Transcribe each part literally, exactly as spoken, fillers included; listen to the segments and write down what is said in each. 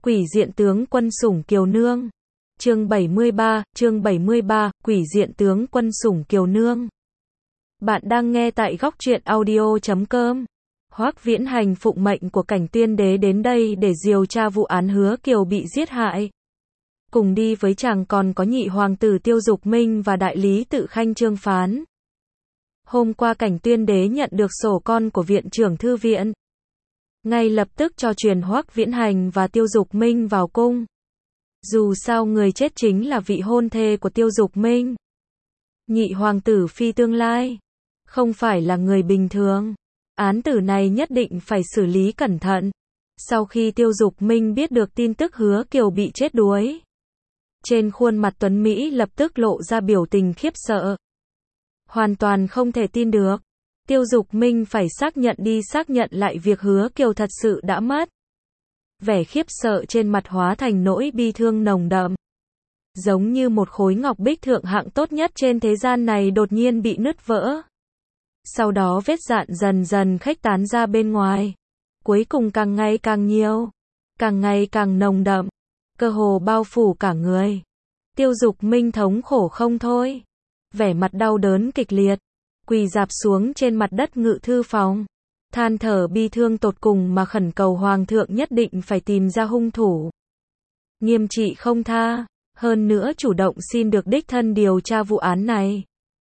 Quỷ diện tướng quân Sủng Kiều Nương. Chương bảy mươi ba, chương bảy mươi ba, Quỷ diện tướng quân Sủng Kiều Nương. Bạn đang nghe tại góc truyện audio chấm com. Hoắc Viễn Hành phụng mệnh của Cảnh Tuyên Đế đến đây để điều tra vụ án Hứa Kiều bị giết hại. Cùng đi với chàng còn có nhị hoàng tử Tiêu Dục Minh và đại lý tự khanh Trương Phán. Hôm qua Cảnh Tuyên Đế nhận được sổ con của viện trưởng thư viện. Ngay lập tức cho truyền Hoắc Viễn Hành và Tiêu Dục Minh vào cung. Dù sao người chết chính là vị hôn thê của Tiêu Dục Minh. Nhị hoàng tử phi tương lai. Không phải là người bình thường. Án tử này nhất định phải xử lý cẩn thận. Sau khi Tiêu Dục Minh biết được tin tức Hứa Kiều bị chết đuối, trên khuôn mặt Tuấn Mỹ lập tức lộ ra biểu tình khiếp sợ. Hoàn toàn không thể tin được. Tiêu Dục Minh phải xác nhận đi xác nhận lại việc Hứa Kiều thật sự đã mất. Vẻ khiếp sợ trên mặt hóa thành nỗi bi thương nồng đậm. Giống như một khối ngọc bích thượng hạng tốt nhất trên thế gian này đột nhiên bị nứt vỡ. Sau đó vết dạn dần dần khuếch tán ra bên ngoài. Cuối cùng càng ngày càng nhiều. Càng ngày càng nồng đậm. Cơ hồ bao phủ cả người. Tiêu Dục Minh thống khổ không thôi. Vẻ mặt đau đớn kịch liệt. Quỳ rạp xuống trên mặt đất ngự thư phòng. Than thở bi thương tột cùng mà khẩn cầu hoàng thượng nhất định phải tìm ra hung thủ. Nghiêm trị không tha. Hơn nữa chủ động xin được đích thân điều tra vụ án này.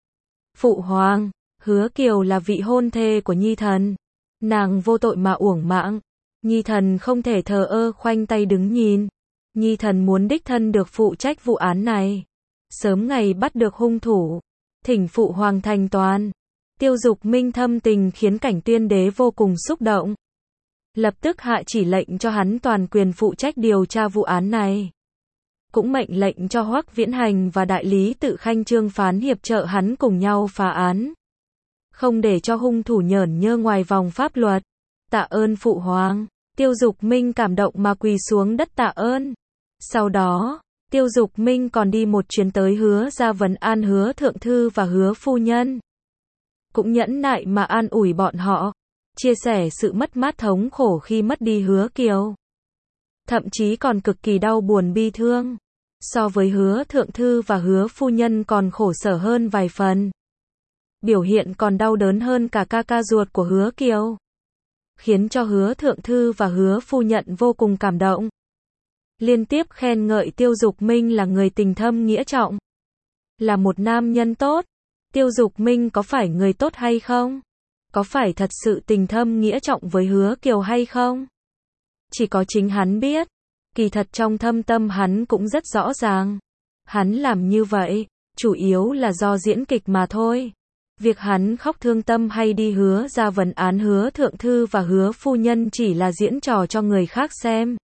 Phụ hoàng, Hứa Kiều là vị hôn thê của Nhi thần. Nàng vô tội mà uổng mạng. Nhi thần không thể thờ ơ khoanh tay đứng nhìn. Nhi thần muốn đích thân được phụ trách vụ án này. Sớm ngày bắt được hung thủ. Thỉnh phụ hoàng thành toàn. Tiêu Dục Minh thâm tình khiến Cảnh Tuyên Đế vô cùng xúc động. Lập tức hạ chỉ lệnh cho hắn toàn quyền phụ trách điều tra vụ án này. Cũng mệnh lệnh cho Hoắc Viễn Hành và đại lý tự khanh Trương Phán hiệp trợ hắn cùng nhau phá án. Không để cho hung thủ nhởn nhơ ngoài vòng pháp luật. Tạ ơn phụ hoàng. Tiêu Dục Minh cảm động mà quỳ xuống đất tạ ơn. Sau đó, Tiêu Dục Minh còn đi một chuyến tới Hứa ra vấn an Hứa thượng thư và Hứa phu nhân. Cũng nhẫn nại mà an ủi bọn họ. Chia sẻ sự mất mát thống khổ khi mất đi Hứa Kiều. Thậm chí còn cực kỳ đau buồn bi thương. So với Hứa thượng thư và Hứa phu nhân còn khổ sở hơn vài phần. Biểu hiện còn đau đớn hơn cả ca ca ruột của Hứa Kiều. Khiến cho Hứa thượng thư và Hứa phu nhân vô cùng cảm động. Liên tiếp khen ngợi Tiêu Dục Minh là người tình thâm nghĩa trọng. Là một nam nhân tốt. Tiêu Dục Minh có phải người tốt hay không? Có phải thật sự tình thâm nghĩa trọng với Hứa Kiều hay không? Chỉ có chính hắn biết. Kỳ thật trong thâm tâm hắn cũng rất rõ ràng. Hắn làm như vậy, chủ yếu là do diễn kịch mà thôi. Việc hắn khóc thương tâm hay đi Hứa ra vấn án Hứa thượng thư và Hứa phu nhân chỉ là diễn trò cho người khác xem.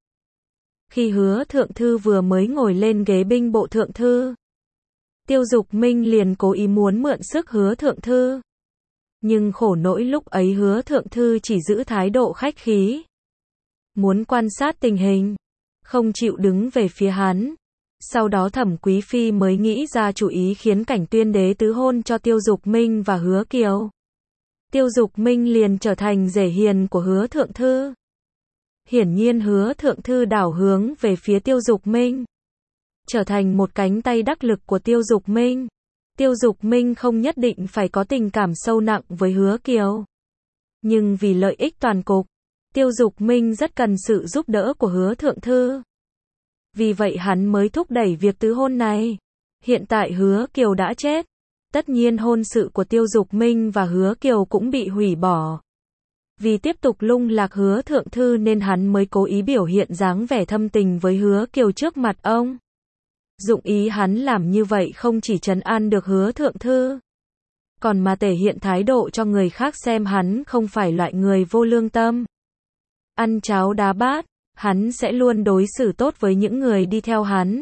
Khi Hứa thượng thư vừa mới ngồi lên ghế binh bộ thượng thư, Tiêu Dục Minh liền cố ý muốn mượn sức Hứa thượng thư. Nhưng khổ nỗi lúc ấy Hứa thượng thư chỉ giữ thái độ khách khí. Muốn quan sát tình hình. Không chịu đứng về phía hắn. Sau đó Thẩm Quý Phi mới nghĩ ra chủ ý khiến Cảnh Tuyên Đế tứ hôn cho Tiêu Dục Minh và Hứa Kiều. Tiêu Dục Minh liền trở thành rể hiền của Hứa thượng thư. Hiển nhiên Hứa thượng thư đảo hướng về phía Tiêu Dục Minh. Trở thành một cánh tay đắc lực của Tiêu Dục Minh. Tiêu Dục Minh không nhất định phải có tình cảm sâu nặng với Hứa Kiều. Nhưng vì lợi ích toàn cục, Tiêu Dục Minh rất cần sự giúp đỡ của Hứa thượng thư. Vì vậy hắn mới thúc đẩy việc tứ hôn này. Hiện tại Hứa Kiều đã chết. Tất nhiên hôn sự của Tiêu Dục Minh và Hứa Kiều cũng bị hủy bỏ. Vì tiếp tục lung lạc Hứa thượng thư nên hắn mới cố ý biểu hiện dáng vẻ thâm tình với Hứa Kiều trước mặt ông. Dụng ý hắn làm như vậy không chỉ trấn an được Hứa thượng thư, còn mà thể hiện thái độ cho người khác xem hắn không phải loại người vô lương tâm. Ăn cháo đá bát, hắn sẽ luôn đối xử tốt với những người đi theo hắn.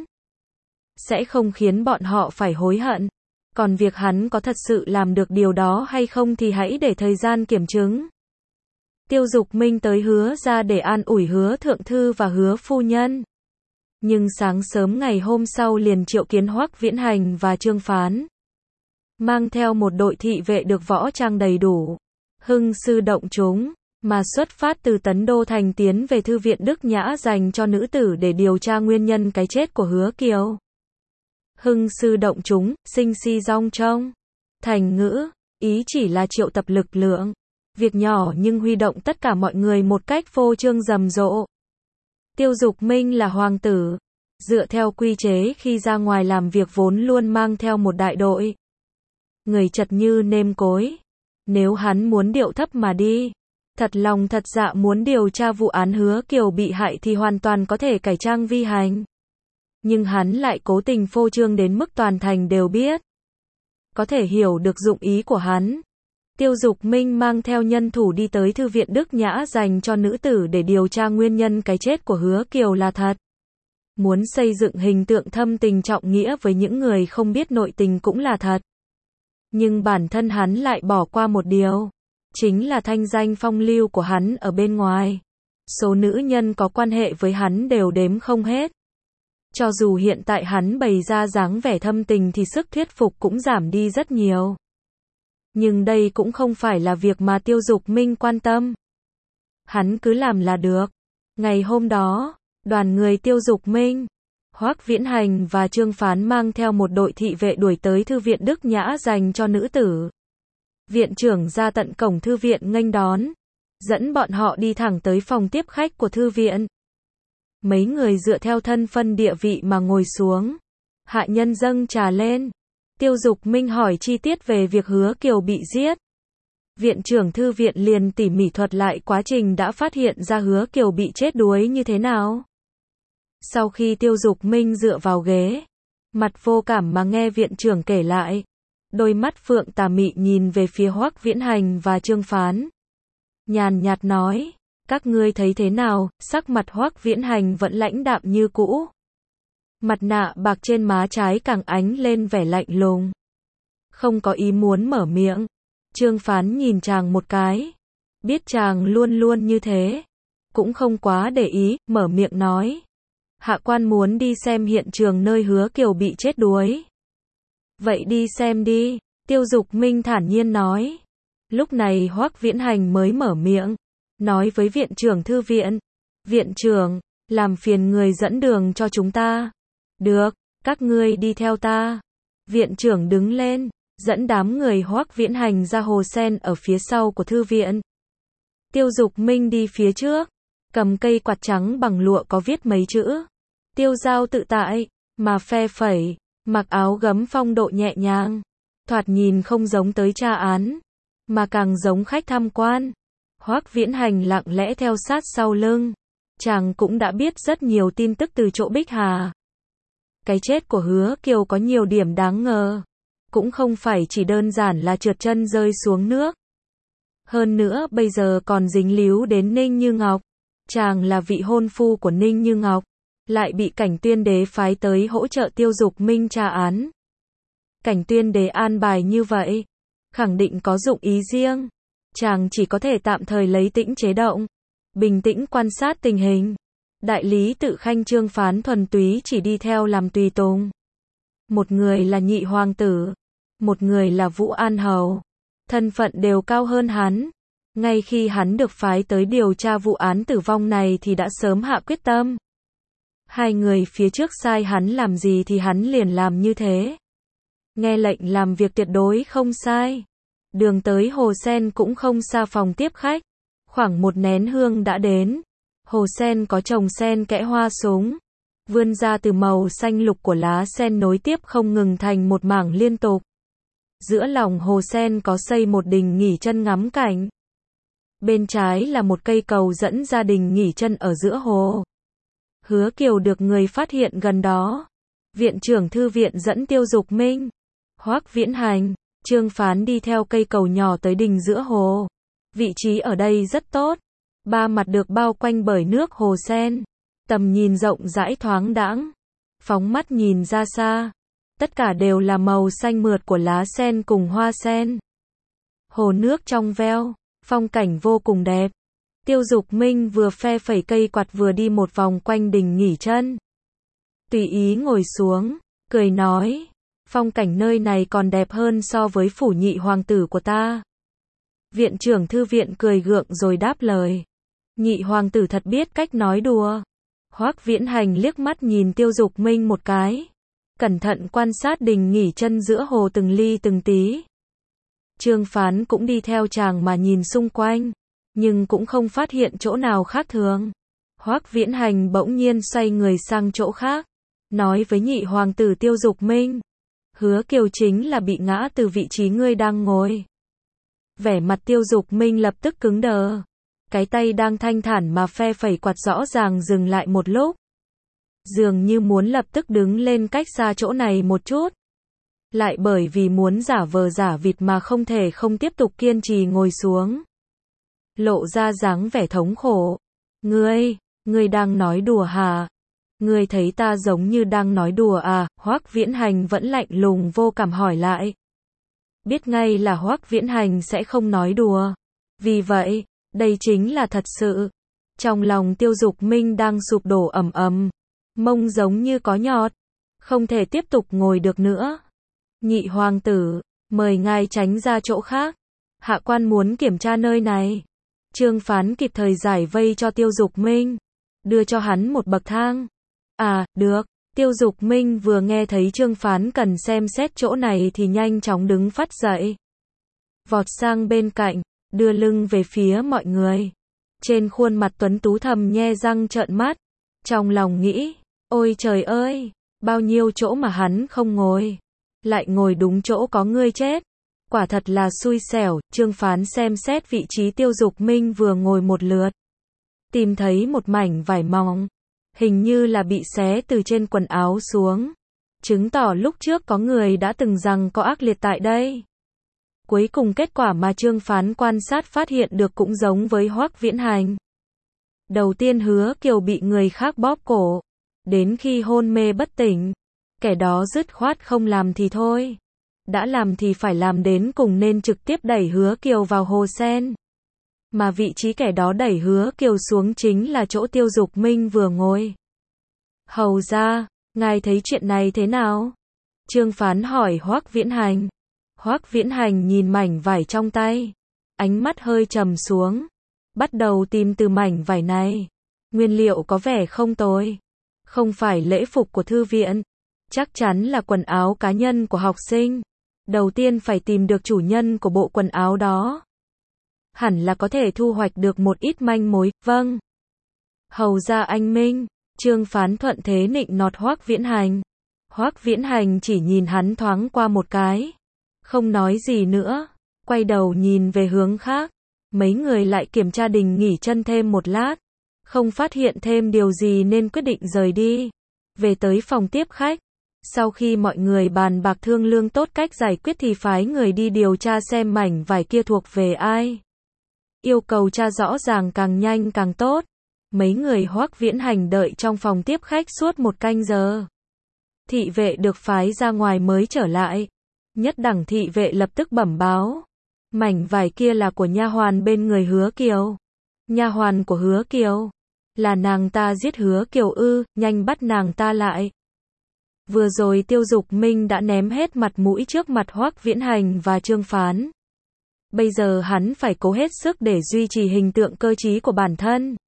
Sẽ không khiến bọn họ phải hối hận. Còn việc hắn có thật sự làm được điều đó hay không thì hãy để thời gian kiểm chứng. Tiêu Dục Minh tới Hứa ra để an ủi Hứa thượng thư và Hứa phu nhân. Nhưng sáng sớm ngày hôm sau liền triệu kiến Hoắc Viễn Hành và Trương Phán. Mang theo một đội thị vệ được võ trang đầy đủ. Hưng sư động chúng. mà xuất phát từ Tấn Đô Thành tiến về Thư viện Đức Nhã dành cho nữ tử để điều tra nguyên nhân cái chết của Hứa Kiều. Hưng sư động chúng, sinh si rong trông. Thành ngữ, ý chỉ là triệu tập lực lượng. Việc nhỏ nhưng huy động tất cả mọi người một cách phô trương rầm rộ. Tiêu Dục Minh là hoàng tử. Dựa theo quy chế khi ra ngoài làm việc vốn luôn mang theo một đại đội. Người chật như nêm cối. Nếu hắn muốn điệu thấp mà đi, thật lòng thật dạ muốn điều tra vụ án Hứa Kiều bị hại thì hoàn toàn có thể cải trang vi hành. Nhưng hắn lại cố tình phô trương đến mức toàn thành đều biết. Có thể hiểu được dụng ý của hắn. Tiêu Dục Minh mang theo nhân thủ đi tới Thư viện Đức Nhã dành cho nữ tử để điều tra nguyên nhân cái chết của Hứa Kiều là thật. Muốn xây dựng hình tượng thâm tình trọng nghĩa với những người không biết nội tình cũng là thật. Nhưng bản thân hắn lại bỏ qua một điều. Chính là thanh danh phong lưu của hắn ở bên ngoài. Số nữ nhân có quan hệ với hắn đều đếm không hết. Cho dù hiện tại hắn bày ra dáng vẻ thâm tình thì sức thuyết phục cũng giảm đi rất nhiều. Nhưng đây cũng không phải là việc mà Tiêu Dục Minh quan tâm. Hắn cứ làm là được. Ngày hôm đó, đoàn người Tiêu Dục Minh, Hoắc Viễn Hành và Trương Phán mang theo một đội thị vệ đuổi tới Thư viện Đức Nhã dành cho nữ tử. Viện trưởng ra tận cổng thư viện nghênh đón, dẫn bọn họ đi thẳng tới phòng tiếp khách của thư viện. Mấy người dựa theo thân phân địa vị mà ngồi xuống. Hạ nhân dâng trà lên. Tiêu Dục Minh hỏi chi tiết về việc Hứa Kiều bị giết. Viện trưởng thư viện liền tỉ mỉ thuật lại quá trình đã phát hiện ra Hứa Kiều bị chết đuối như thế nào. Sau khi Tiêu Dục Minh dựa vào ghế, mặt vô cảm mà nghe viện trưởng kể lại, đôi mắt phượng tà mị nhìn về phía Hoắc Viễn Hành và Trương Phán. Nhàn nhạt nói, các ngươi thấy thế nào? Sắc mặt Hoắc Viễn Hành vẫn lãnh đạm như cũ. Mặt nạ bạc trên má trái càng ánh lên vẻ lạnh lùng. Không có ý muốn mở miệng. Trương Phán nhìn chàng một cái. Biết chàng luôn luôn như thế. Cũng không quá để ý, mở miệng nói. Hạ quan muốn đi xem hiện trường nơi Hứa Kiều bị chết đuối. Vậy đi xem đi, Tiêu Dục Minh thản nhiên nói. Lúc này Hoắc Viễn Hành mới mở miệng, nói với viện trưởng thư viện. Viện trưởng, làm phiền người dẫn đường cho chúng ta. Được, các ngươi đi theo ta. Viện trưởng đứng lên, dẫn đám người Hoắc Viễn Hành ra hồ sen ở phía sau của thư viện. Tiêu Dục Minh đi phía trước, cầm cây quạt trắng bằng lụa có viết mấy chữ. Tiêu giao tự tại, mà phe phẩy, mặc áo gấm phong độ nhẹ nhàng. Thoạt nhìn không giống tới tra án, mà càng giống khách tham quan. Hoắc Viễn Hành lặng lẽ theo sát sau lưng. Chàng cũng đã biết rất nhiều tin tức từ chỗ Bích Hà. Cái chết của Hứa Kiều có nhiều điểm đáng ngờ. Cũng không phải chỉ đơn giản là trượt chân rơi xuống nước. Hơn nữa bây giờ còn dính líu đến Ninh Như Ngọc. Chàng là vị hôn phu của Ninh Như Ngọc. Lại bị Cảnh Tuyên Đế phái tới hỗ trợ Tiêu Dục Minh tra án. Cảnh Tuyên Đế an bài như vậy, khẳng định có dụng ý riêng. Chàng chỉ có thể tạm thời lấy tĩnh chế động, bình tĩnh quan sát tình hình. Đại lý Tự Khanh Trương Phán thuần túy chỉ đi theo làm tùy tùng. Một người là nhị hoàng tử, một người là Vũ An Hầu. Thân phận đều cao hơn hắn. Ngay khi hắn được phái tới điều tra vụ án tử vong này thì đã sớm hạ quyết tâm. Hai người phía trước sai hắn làm gì thì hắn liền làm như thế. Nghe lệnh làm việc tuyệt đối không sai. Đường tới hồ sen cũng không xa phòng tiếp khách. Khoảng một nén hương đã đến. Hồ sen có trồng sen kẽ hoa súng. Vươn ra từ màu xanh lục của lá sen nối tiếp không ngừng thành một mảng liên tục. Giữa lòng hồ sen có xây một đình nghỉ chân ngắm cảnh. Bên trái là một cây cầu dẫn gia đình nghỉ chân ở giữa hồ. Hứa Kiều được người phát hiện gần đó. Viện trưởng thư viện dẫn Tiêu Dục Minh, Hoắc Viễn Hành, Trương Phán đi theo cây cầu nhỏ tới đình giữa hồ. Vị trí ở đây rất tốt. Ba mặt được bao quanh bởi nước hồ sen. Tầm nhìn rộng rãi thoáng đãng. Phóng mắt nhìn ra xa. Tất cả đều là màu xanh mượt của lá sen cùng hoa sen. Hồ nước trong veo, phong cảnh vô cùng đẹp. Tiêu Dục Minh vừa phe phẩy cây quạt vừa đi một vòng quanh đình nghỉ chân. Tùy ý ngồi xuống, cười nói, phong cảnh nơi này còn đẹp hơn so với phủ nhị hoàng tử của ta. Viện trưởng thư viện cười gượng rồi đáp lời. Nhị hoàng tử thật biết cách nói đùa. Hoắc Viễn Hành liếc mắt nhìn Tiêu Dục Minh một cái. Cẩn thận quan sát đình nghỉ chân giữa hồ từng ly từng tí. Trương Phán cũng đi theo chàng mà nhìn xung quanh. Nhưng cũng không phát hiện chỗ nào khác thường. Hoắc Viễn Hành bỗng nhiên xoay người sang chỗ khác. Nói với nhị hoàng tử Tiêu Dục Minh. Hứa Kiều chính là bị ngã từ vị trí ngươi đang ngồi. Vẻ mặt Tiêu Dục Minh lập tức cứng đờ. Cái tay đang thanh thản mà phe phẩy quạt rõ ràng dừng lại một lúc. Dường như muốn lập tức đứng lên cách xa chỗ này một chút. Lại bởi vì muốn giả vờ giả vịt mà không thể không tiếp tục kiên trì ngồi xuống. Lộ ra dáng vẻ thống khổ. Ngươi, ngươi đang nói đùa hả? Ngươi thấy ta giống như đang nói đùa à? Hoắc Viễn Hành vẫn lạnh lùng vô cảm hỏi lại. Biết ngay là Hoắc Viễn Hành sẽ không nói đùa. Vì vậy, đây chính là thật sự. Trong lòng Tiêu Dục Minh đang sụp đổ ầm ầm, mông giống như có nhọt, không thể tiếp tục ngồi được nữa. Nhị hoàng tử, mời ngài tránh ra chỗ khác. Hạ quan muốn kiểm tra nơi này. Trương Phán kịp thời giải vây cho Tiêu Dục Minh, đưa cho hắn một bậc thang. À, được. Tiêu Dục Minh vừa nghe thấy Trương Phán cần xem xét chỗ này thì nhanh chóng đứng phắt dậy. Vọt sang bên cạnh, đưa lưng về phía mọi người. Trên khuôn mặt tuấn tú thầm nhe răng trợn mắt. Trong lòng nghĩ, ôi trời ơi, bao nhiêu chỗ mà hắn không ngồi. Lại ngồi đúng chỗ có ngươi chết. Quả thật là xui xẻo. Trương Phán xem xét vị trí Tiêu Dục Minh vừa ngồi một lượt. Tìm thấy một mảnh vải mỏng. Hình như là bị xé từ trên quần áo xuống. Chứng tỏ lúc trước có người đã từng rằng có ác liệt tại đây. Cuối cùng kết quả mà Trương Phán quan sát phát hiện được cũng giống với Hoắc Viễn Hành. Đầu tiên Hứa Kiều bị người khác bóp cổ. Đến khi hôn mê bất tỉnh. Kẻ đó dứt khoát không làm thì thôi. Đã làm thì phải làm đến cùng nên trực tiếp đẩy Hứa Kiều vào hồ sen. Mà vị trí kẻ đó đẩy Hứa Kiều xuống chính là chỗ Tiêu Dục Minh vừa ngồi. Hầu ra, ngài thấy chuyện này thế nào? Trương Phán hỏi Hoắc Viễn Hành. Hoắc Viễn Hành nhìn mảnh vải trong tay. Ánh mắt hơi trầm xuống. Bắt đầu tìm từ mảnh vải này. Nguyên liệu có vẻ không tồi. Không phải lễ phục của thư viện. Chắc chắn là quần áo cá nhân của học sinh. Đầu tiên phải tìm được chủ nhân của bộ quần áo đó. Hẳn là có thể thu hoạch được một ít manh mối. Vâng. Hầu ra anh minh. Trương Phán thuận thế nịnh nọt Hoắc Viễn Hành. Hoắc Viễn Hành chỉ nhìn hắn thoáng qua một cái. Không nói gì nữa. Quay đầu nhìn về hướng khác. Mấy người lại kiểm tra đình nghỉ chân thêm một lát. Không phát hiện thêm điều gì nên quyết định rời đi. Về tới phòng tiếp khách. Sau khi mọi người bàn bạc thương lượng tốt cách giải quyết thì phái người đi điều tra xem mảnh vải kia thuộc về ai. Yêu cầu tra rõ ràng càng nhanh càng tốt. Mấy người Hoắc Viễn Hành đợi trong phòng tiếp khách suốt một canh giờ. Thị vệ được phái ra ngoài mới trở lại. Nhất đẳng thị vệ lập tức bẩm báo. Mảnh vải kia là của nha hoàn bên người Hứa Kiều. Nha hoàn của Hứa Kiều. Là nàng ta giết Hứa Kiều ư? Nhanh bắt nàng ta lại. Vừa rồi Tiêu Dục Minh đã ném hết mặt mũi trước mặt Hoắc Viễn Hành và Trương Phán. Bây giờ hắn phải cố hết sức để duy trì hình tượng cơ trí của bản thân.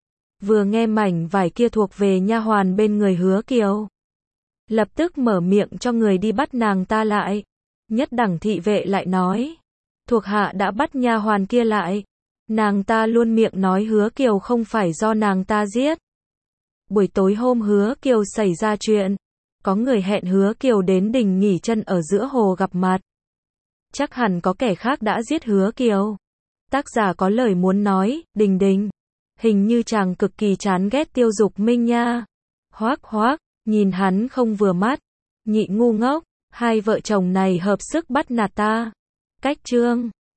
Vừa nghe mảnh vải kia thuộc về nha hoàn bên người Hứa Kiều. Lập tức mở miệng cho người đi bắt nàng ta lại. Nhất đẳng thị vệ lại nói. Thuộc hạ đã bắt nha hoàn kia lại. Nàng ta luôn miệng nói Hứa Kiều không phải do nàng ta giết. Buổi tối hôm Hứa Kiều xảy ra chuyện. Có người hẹn Hứa Kiều đến đình nghỉ chân ở giữa hồ gặp mặt. Chắc hẳn có kẻ khác đã giết Hứa Kiều. Tác giả có lời muốn nói, Đình Đình. Hình như chàng cực kỳ chán ghét Tiêu Dục Minh nha. Hoắc Hoắc, nhìn hắn không vừa mắt. Nhị ngu ngốc, hai vợ chồng này hợp sức bắt nạt ta. Cách chương